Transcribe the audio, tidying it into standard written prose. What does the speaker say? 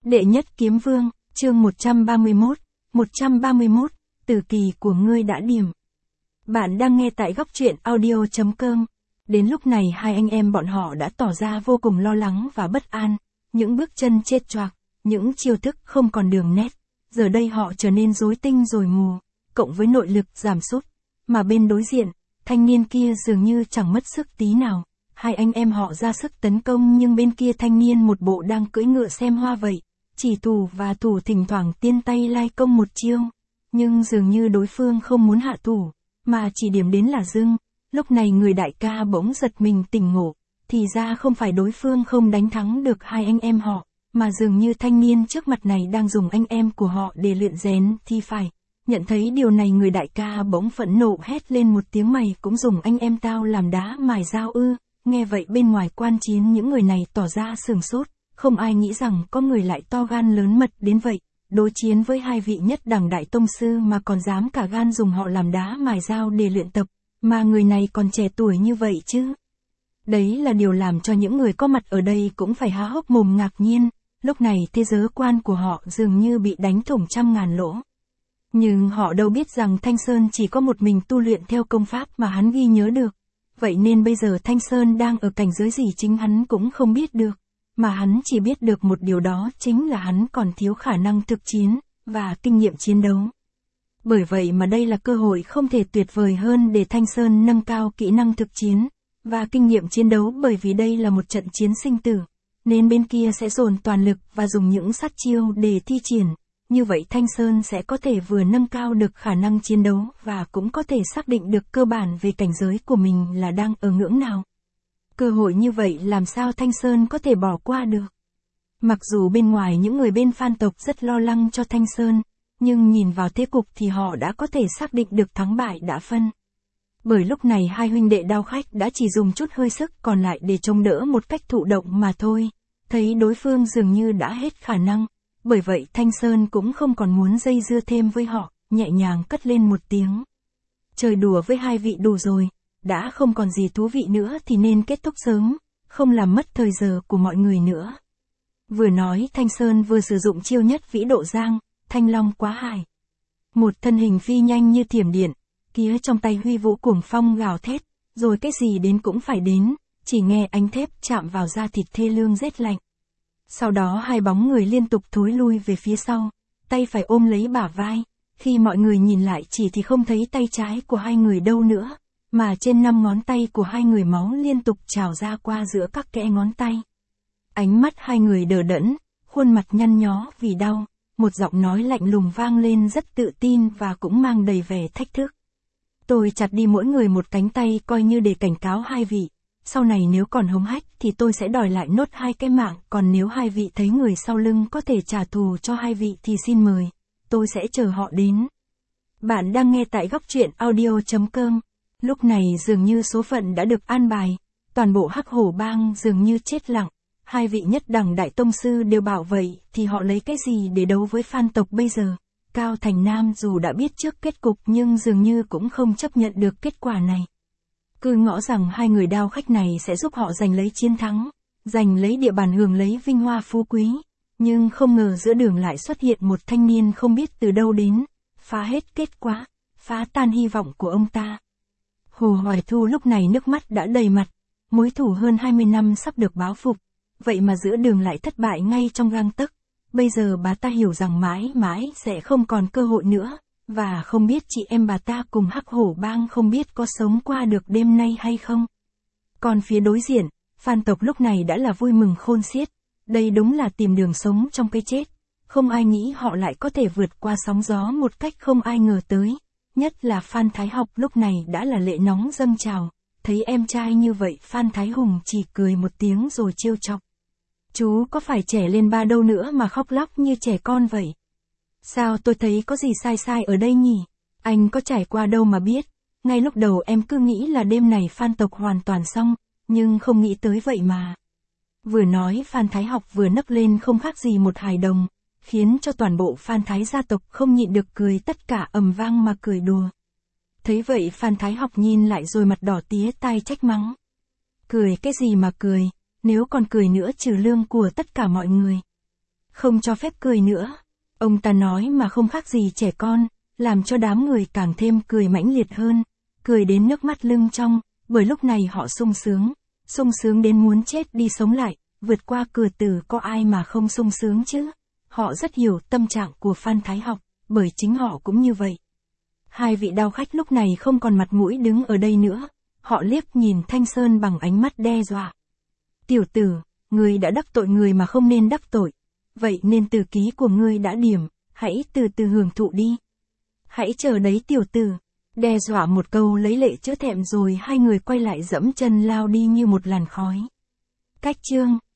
Đệ nhất kiếm vương, chương 131, tử kỳ của ngươi đã điểm. Bạn đang nghe tại góc truyện audio.com. Đến lúc này hai anh em bọn họ đã tỏ ra vô cùng lo lắng và bất an, những bước chân chết choạc, những chiêu thức không còn đường nét, giờ đây họ trở nên rối tinh rồi mù, cộng với nội lực giảm sút, mà bên đối diện, thanh niên kia dường như chẳng mất sức tí nào. Hai anh em họ ra sức tấn công nhưng bên kia thanh niên một bộ đang cưỡi ngựa xem hoa vậy, chỉ thủ và thủ thỉnh thoảng tiên tay lai công một chiêu, nhưng dường như đối phương không muốn hạ thủ, mà chỉ điểm đến là dưng. Lúc này người đại ca bỗng giật mình tỉnh ngộ, thì ra không phải đối phương không đánh thắng được hai anh em họ, mà dường như thanh niên trước mặt này đang dùng anh em của họ để luyện rèn thì phải. Nhận thấy điều này người đại ca bỗng phẫn nộ hét lên một tiếng, mày cũng dùng anh em tao làm đá mài dao ư? Nghe vậy bên ngoài quan chiến những người này tỏ ra sửng sốt, không ai nghĩ rằng có người lại to gan lớn mật đến vậy, đối chiến với hai vị nhất đẳng đại tông sư mà còn dám cả gan dùng họ làm đá mài dao để luyện tập, mà người này còn trẻ tuổi như vậy chứ. Đấy là điều làm cho những người có mặt ở đây cũng phải há hốc mồm ngạc nhiên, lúc này thế giới quan của họ dường như bị đánh thủng trăm ngàn lỗ. Nhưng họ đâu biết rằng Thanh Sơn chỉ có một mình tu luyện theo công pháp mà hắn ghi nhớ được. Vậy nên bây giờ Thanh Sơn đang ở cảnh giới gì chính hắn cũng không biết được, mà hắn chỉ biết được một điều, đó chính là hắn còn thiếu khả năng thực chiến, và kinh nghiệm chiến đấu. Bởi vậy mà đây là cơ hội không thể tuyệt vời hơn để Thanh Sơn nâng cao kỹ năng thực chiến, và kinh nghiệm chiến đấu, bởi vì đây là một trận chiến sinh tử, nên bên kia sẽ dồn toàn lực và dùng những sát chiêu để thi triển. Như vậy Thanh Sơn sẽ có thể vừa nâng cao được khả năng chiến đấu và cũng có thể xác định được cơ bản về cảnh giới của mình là đang ở ngưỡng nào. Cơ hội như vậy làm sao Thanh Sơn có thể bỏ qua được. Mặc dù bên ngoài những người bên Phan tộc rất lo lắng cho Thanh Sơn, nhưng nhìn vào thế cục thì họ đã có thể xác định được thắng bại đã phân. Bởi lúc này hai huynh đệ Đao Khách đã chỉ dùng chút hơi sức còn lại để chống đỡ một cách thụ động mà thôi, thấy đối phương dường như đã hết khả năng. Bởi vậy Thanh Sơn cũng không còn muốn dây dưa thêm với họ, nhẹ nhàng cất lên một tiếng. Chơi đùa với hai vị đủ rồi, đã không còn gì thú vị nữa thì nên kết thúc sớm, không làm mất thời giờ của mọi người nữa. Vừa nói Thanh Sơn vừa sử dụng chiêu nhất vĩ độ giang, thanh long quá hải. Một thân hình phi nhanh như thiểm điện, kia trong tay huy vũ cuồng phong gào thét, rồi cái gì đến cũng phải đến, chỉ nghe ánh thép chạm vào da thịt thê lương rét lạnh. Sau đó hai bóng người liên tục thối lui về phía sau, tay phải ôm lấy bả vai, khi mọi người nhìn lại chỉ thì không thấy tay trái của hai người đâu nữa, mà trên 5 ngón tay của hai người máu liên tục trào ra qua giữa các kẽ ngón tay. Ánh mắt hai người đờ đẫn, khuôn mặt nhăn nhó vì đau, một giọng nói lạnh lùng vang lên rất tự tin và cũng mang đầy vẻ thách thức. Tôi chặt đi mỗi người một cánh tay coi như để cảnh cáo hai vị. Sau này nếu còn hống hách thì tôi sẽ đòi lại nốt 2 cái mạng, còn nếu hai vị thấy người sau lưng có thể trả thù cho hai vị thì xin mời, tôi sẽ chờ họ đến. Bạn đang nghe tại góc truyện audio.com. Lúc này dường như số phận đã được an bài, toàn bộ Hắc Hổ bang dường như chết lặng, hai vị nhất đẳng đại tông sư đều bảo vậy thì họ lấy cái gì để đấu với Phan tộc bây giờ. Cao Thành Nam dù đã biết trước kết cục nhưng dường như cũng không chấp nhận được kết quả này. Cứ ngỡ rằng hai người Đao Khách này sẽ giúp họ giành lấy chiến thắng, giành lấy địa bàn, hưởng lấy vinh hoa phú quý, nhưng không ngờ giữa đường lại xuất hiện một thanh niên không biết từ đâu đến, phá hết kết quả, phá tan hy vọng của ông ta. Hồ Hoài Thu lúc này nước mắt đã đầy mặt, mối thù hơn 20 năm sắp được báo phục, vậy mà giữa đường lại thất bại ngay trong gang tấc. Bây giờ bà ta hiểu rằng mãi mãi sẽ không còn cơ hội nữa. Và không biết chị em bà ta cùng Hắc Hổ bang không biết có sống qua được đêm nay hay không. Còn phía đối diện, Phan tộc lúc này đã là vui mừng khôn xiết. Đây đúng là tìm đường sống trong cái chết. Không ai nghĩ họ lại có thể vượt qua sóng gió một cách không ai ngờ tới. Nhất là Phan Thái Học lúc này đã là lệ nóng dâng trào. Thấy em trai như vậy Phan Thái Hùng chỉ cười một tiếng rồi trêu chọc. Chú có phải trẻ lên ba đâu nữa mà khóc lóc như trẻ con vậy? Sao tôi thấy có gì sai sai ở đây nhỉ? Anh có trải qua đâu mà biết. Ngay lúc đầu em cứ nghĩ là đêm này Phan tộc hoàn toàn xong, nhưng không nghĩ tới vậy mà. Vừa nói Phan Thái Học vừa nấc lên không khác gì một hài đồng, khiến cho toàn bộ Phan Thái gia tộc không nhịn được cười, tất cả ầm vang mà cười đùa. Thấy vậy Phan Thái Học nhìn lại rồi mặt đỏ tía tai trách mắng. Cười cái gì mà cười, nếu còn cười nữa trừ lương của tất cả mọi người. Không cho phép cười nữa. Ông ta nói mà không khác gì trẻ con, làm cho đám người càng thêm cười mãnh liệt hơn, cười đến nước mắt lưng tròng, bởi lúc này họ sung sướng đến muốn chết đi sống lại, vượt qua cửa tử có ai mà không sung sướng chứ. Họ rất hiểu tâm trạng của Phan Thái Học, bởi chính họ cũng như vậy. Hai vị đao khách lúc này không còn mặt mũi đứng ở đây nữa, họ liếc nhìn Thanh Sơn bằng ánh mắt đe dọa. Tiểu tử, ngươi đã đắc tội người mà không nên đắc tội, vậy nên từ ký của ngươi đã điểm, hãy từ từ hưởng thụ đi. Hãy chờ đấy tiểu tử. Đe dọa một câu lấy lệ chữa thẹm rồi hai người quay lại dẫm chân lao đi như một làn khói. Cách chương